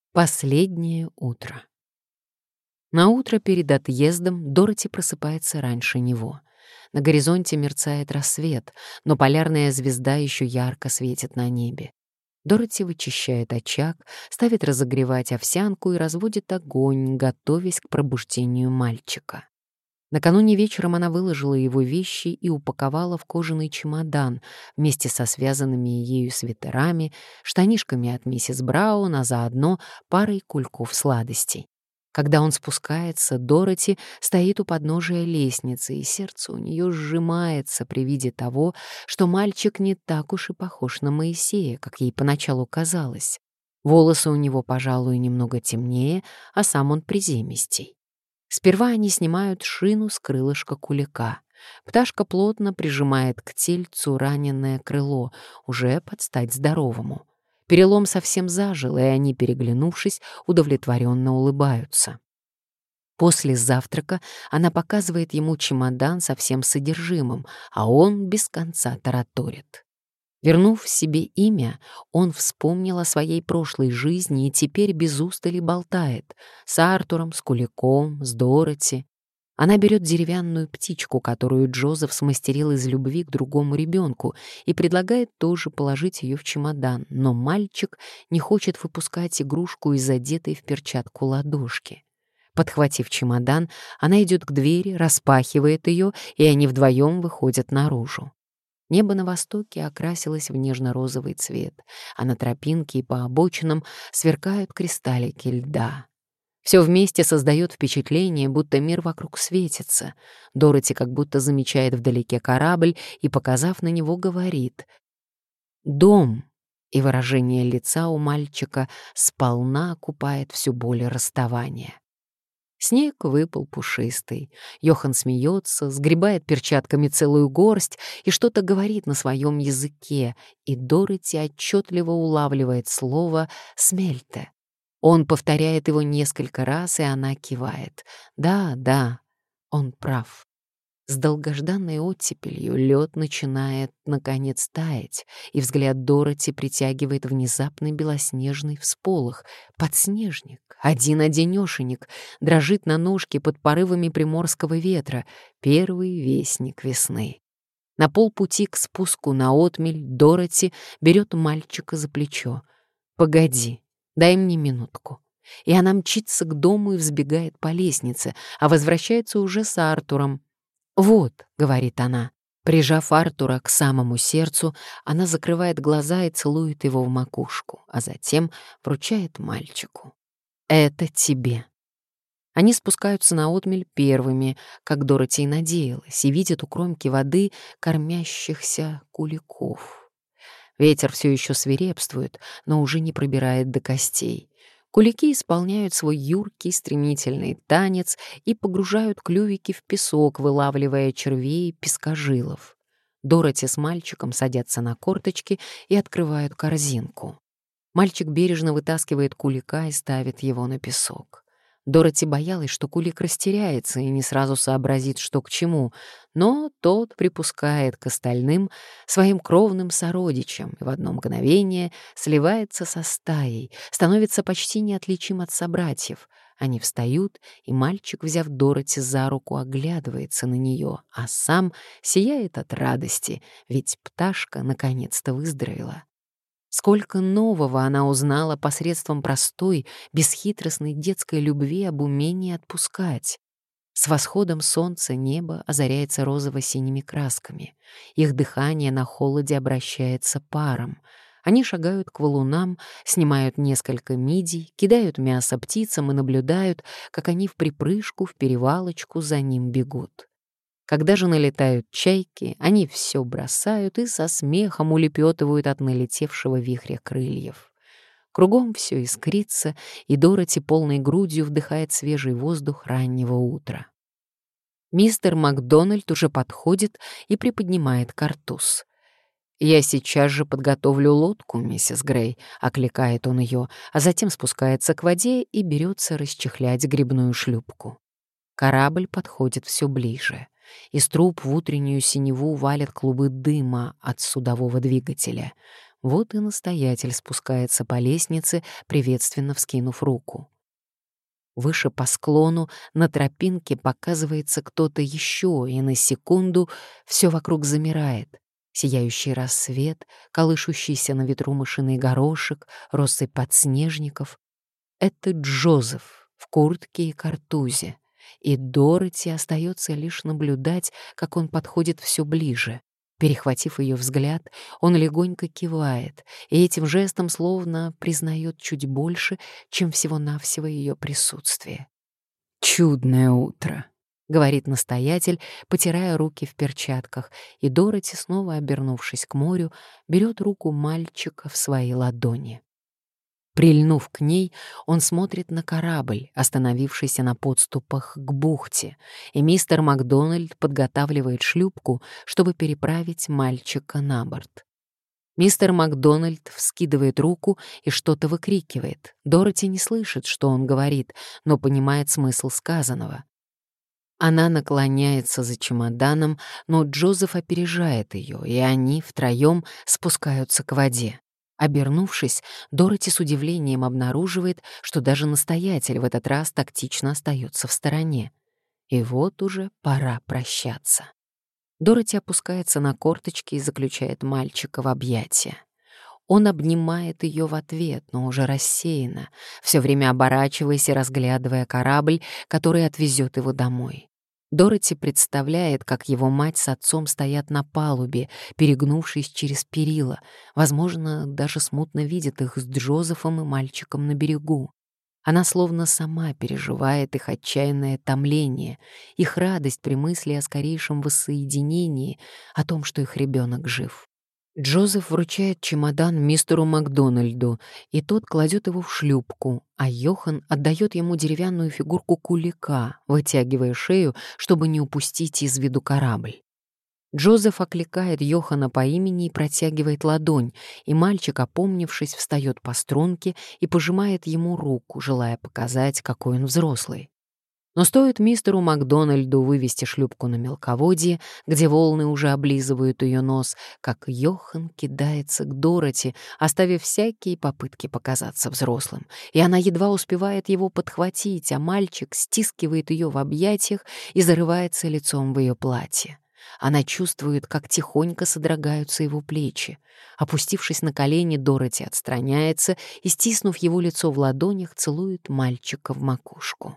Последнее утро. На утро перед отъездом Дороти просыпается раньше него. На горизонте мерцает рассвет, но полярная звезда еще ярко светит на небе. Дороти вычищает очаг, ставит разогревать овсянку и разводит огонь, готовясь к пробуждению мальчика. Накануне вечером она выложила его вещи и упаковала в кожаный чемодан вместе со связанными ею свитерами, штанишками от миссис Браун, а заодно парой кульков сладостей. Когда он спускается, Дороти стоит у подножия лестницы, и сердце у нее сжимается при виде того, что мальчик не так уж и похож на Моисея, как ей поначалу казалось. Волосы у него, пожалуй, немного темнее, а сам он приземистей. Сперва они снимают шину с крылышка кулика. Пташка плотно прижимает к тельцу раненое крыло, уже под стать здоровому. Перелом совсем зажил, и они, переглянувшись, удовлетворенно улыбаются. После завтрака она показывает ему чемодан со всем содержимым, а он без конца тараторит. Вернув себе имя, он вспомнил о своей прошлой жизни и теперь без устали болтает с Артуром, с Куликом, с Дороти. Она берет деревянную птичку, которую Джозеф смастерил из любви к другому ребенку, и предлагает тоже положить ее в чемодан, но мальчик не хочет выпускать игрушку из одетой в перчатку ладошки. Подхватив чемодан, она идет к двери, распахивает ее, и они вдвоем выходят наружу. Небо на востоке окрасилось в нежно-розовый цвет, а на тропинке и по обочинам сверкают кристаллики льда. Все вместе создает впечатление, будто мир вокруг светится. Дороти как будто замечает вдалеке корабль и, показав на него, говорит «Дом», и выражение лица у мальчика сполна окупает всю боль расставания. Снег выпал пушистый. Йохан смеется, сгребает перчатками целую горсть и что-то говорит на своем языке, и Дороти отчетливо улавливает слово «смельте». Он повторяет его несколько раз, и она кивает. Да, да, он прав. С долгожданной оттепелью лед начинает, наконец, таять, и взгляд Дороти притягивает внезапный белоснежный всполох. Подснежник, один-одинешенек, дрожит на ножке под порывами приморского ветра, первый вестник весны. На полпути к спуску на отмель Дороти берет мальчика за плечо. «Погоди, дай мне минутку». И она мчится к дому и взбегает по лестнице, а возвращается уже с Артуром. «Вот», — говорит она, прижав Артура к самому сердцу, она закрывает глаза и целует его в макушку, а затем вручает мальчику. «Это тебе». Они спускаются на отмель первыми, как Дороти и надеялась, и видят у кромки воды кормящихся куликов. Ветер все еще свирепствует, но уже не пробирает до костей. Кулики исполняют свой юркий стремительный танец и погружают клювики в песок, вылавливая червей пескожилов. Дороти с мальчиком садятся на корточки и открывают корзинку. Мальчик бережно вытаскивает кулика и ставит его на песок. Дороти боялась, что кулик растеряется и не сразу сообразит, что к чему, но тот припускает к остальным своим кровным сородичам и в одно мгновение сливается со стаей, становится почти неотличим от собратьев. Они встают, и мальчик, взяв Дороти за руку, оглядывается на нее, а сам сияет от радости, ведь пташка наконец-то выздоровела. Сколько нового она узнала посредством простой, бесхитростной детской любви об умении отпускать. С восходом солнца небо озаряется розово-синими красками. Их дыхание на холоде обращается паром. Они шагают к валунам, снимают несколько мидий, кидают мясо птицам и наблюдают, как они вприпрыжку, в перевалочку за ним бегут. Когда же налетают чайки, они все бросают и со смехом улепетывают от налетевшего вихря крыльев. Кругом все искрится, и Дороти полной грудью вдыхает свежий воздух раннего утра. Мистер Макдональд уже подходит и приподнимает картуз. «Я сейчас же подготовлю лодку, миссис Грей», — окликает он ее, а затем спускается к воде и берется расчехлять гребную шлюпку. Корабль подходит все ближе. Из труб в утреннюю синеву валят клубы дыма от судового двигателя. Вот и настоятель спускается по лестнице, приветственно вскинув руку. Выше по склону на тропинке показывается кто-то еще, и на секунду все вокруг замирает. Сияющий рассвет, колышущийся на ветру мышиный горошек, россыпь подснежников. Это Джозеф в куртке и картузе, и Дороти остается лишь наблюдать, как он подходит все ближе. Перехватив ее взгляд, он легонько кивает, и этим жестом словно признает чуть больше, чем всего-навсего ее присутствие. «Чудное утро», — говорит настоятель, потирая руки в перчатках, и Дороти, снова обернувшись к морю, берет руку мальчика в свои ладони. Прильнув к ней, он смотрит на корабль, остановившийся на подступах к бухте, и мистер Макдональд подготавливает шлюпку, чтобы переправить мальчика на борт. Мистер Макдональд вскидывает руку и что-то выкрикивает. Дороти не слышит, что он говорит, но понимает смысл сказанного. Она наклоняется за чемоданом, но Джозеф опережает ее, и они втроем спускаются к воде. Обернувшись, Дороти с удивлением обнаруживает, что даже настоятель в этот раз тактично остается в стороне. И вот уже пора прощаться. Дороти опускается на корточки и заключает мальчика в объятия. Он обнимает ее в ответ, но уже рассеянно, все время оборачиваясь и разглядывая корабль, который отвезет его домой. Дороти представляет, как его мать с отцом стоят на палубе, перегнувшись через перила, возможно, даже смутно видит их с Джозефом и мальчиком на берегу. Она словно сама переживает их отчаянное томление, их радость при мысли о скорейшем воссоединении, о том, что их ребенок жив. Джозеф вручает чемодан мистеру Макдональду, и тот кладет его в шлюпку, а Йохан отдает ему деревянную фигурку кулика, вытягивая шею, чтобы не упустить из виду корабль. Джозеф окликает Йохана по имени и протягивает ладонь, и мальчик, опомнившись, встает по струнке и пожимает ему руку, желая показать, какой он взрослый. Но стоит мистеру Макдональду вывести шлюпку на мелководье, где волны уже облизывают ее нос, как Йохан кидается к Дороти, оставив всякие попытки показаться взрослым, и она едва успевает его подхватить, а мальчик стискивает ее в объятиях и зарывается лицом в ее платье. Она чувствует, как тихонько содрогаются его плечи. Опустившись на колени, Дороти отстраняется и, стиснув его лицо в ладонях, целует мальчика в макушку.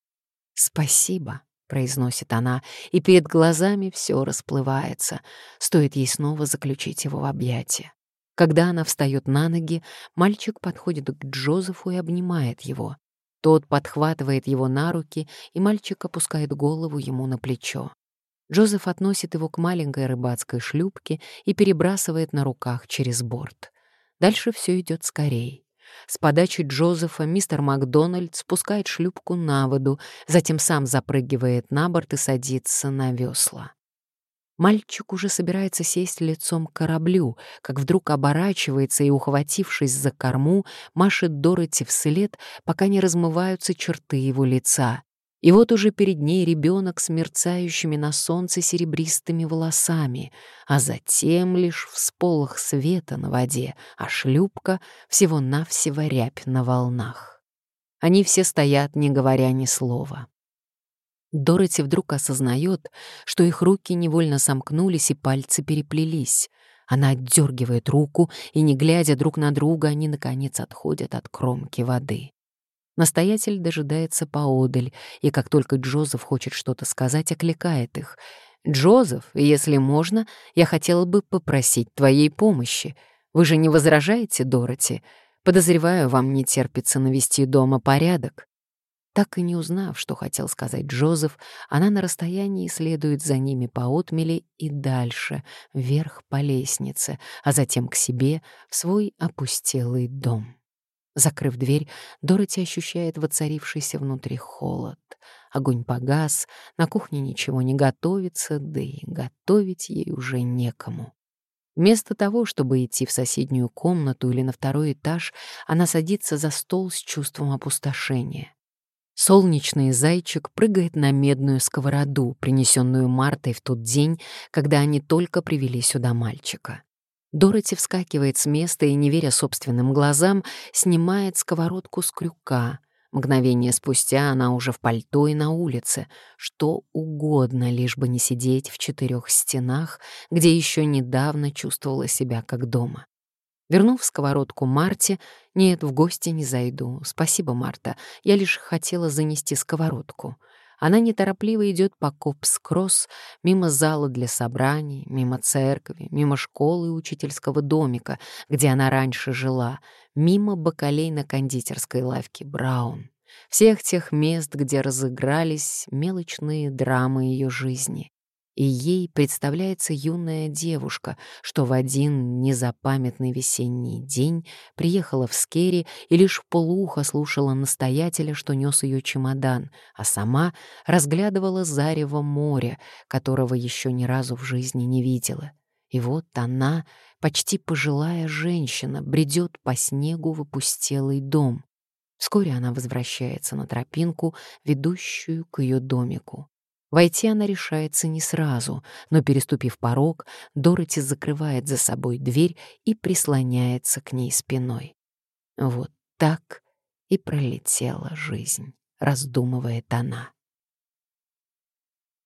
«Спасибо», — произносит она, и перед глазами все расплывается. Стоит ей снова заключить его в объятия. Когда она встает на ноги, мальчик подходит к Джозефу и обнимает его. Тот подхватывает его на руки, и мальчик опускает голову ему на плечо. Джозеф относит его к маленькой рыбацкой шлюпке и перебрасывает на руках через борт. Дальше все идет скорей. С подачи Джозефа мистер Макдональд спускает шлюпку на воду, затем сам запрыгивает на борт и садится на весла. Мальчик уже собирается сесть лицом к кораблю, как вдруг оборачивается и, ухватившись за корму, машет Дороти вслед, пока не размываются черты его лица. И вот уже перед ней ребенок с мерцающими на солнце серебристыми волосами, а затем лишь всполох света на воде, а шлюпка всего-навсего рябь на волнах. Они все стоят, не говоря ни слова. Дороти вдруг осознает, что их руки невольно сомкнулись и пальцы переплелись. Она отдергивает руку, и, не глядя друг на друга, они, наконец, отходят от кромки воды. Настоятель дожидается поодаль, и как только Джозеф хочет что-то сказать, окликает их. «Джозеф, если можно, я хотела бы попросить твоей помощи. Вы же не возражаете, Дороти? Подозреваю, вам не терпится навести дома порядок». Так и не узнав, что хотел сказать Джозеф, она на расстоянии следует за ними по отмели и дальше, вверх по лестнице, а затем к себе, в свой опустелый дом. Закрыв дверь, Дороти ощущает воцарившийся внутри холод. Огонь погас, на кухне ничего не готовится, да и готовить ей уже некому. Вместо того, чтобы идти в соседнюю комнату или на второй этаж, она садится за стол с чувством опустошения. Солнечный зайчик прыгает на медную сковороду, принесенную Мартой в тот день, когда они только привели сюда мальчика. Дороти вскакивает с места и, не веря собственным глазам, снимает сковородку с крюка. Мгновение спустя она уже в пальто и на улице. Что угодно, лишь бы не сидеть в 4 стенах, где еще недавно чувствовала себя как дома. Вернув сковородку Марте, «Нет, в гости не зайду. Спасибо, Марта. Я лишь хотела занести сковородку». Она неторопливо идет по Копс-Кросс, мимо зала для собраний, мимо церкви, мимо школы и учительского домика, где она раньше жила, мимо бакалейно-кондитерской лавки «Браун». Всех тех мест, где разыгрались мелочные драмы ее жизни. И ей представляется юная девушка, что в один незапамятный весенний день приехала в Скерри и лишь вполуха слушала настоятеля, что нес ее чемодан, а сама разглядывала зарево моря, которого еще ни разу в жизни не видела. И вот она, почти пожилая женщина, бредет по снегу в опустелый дом. Вскоре она возвращается на тропинку, ведущую к ее домику. Войти она решается не сразу, но, переступив порог, Дороти закрывает за собой дверь и прислоняется к ней спиной. Вот так и пролетела жизнь, раздумывает она.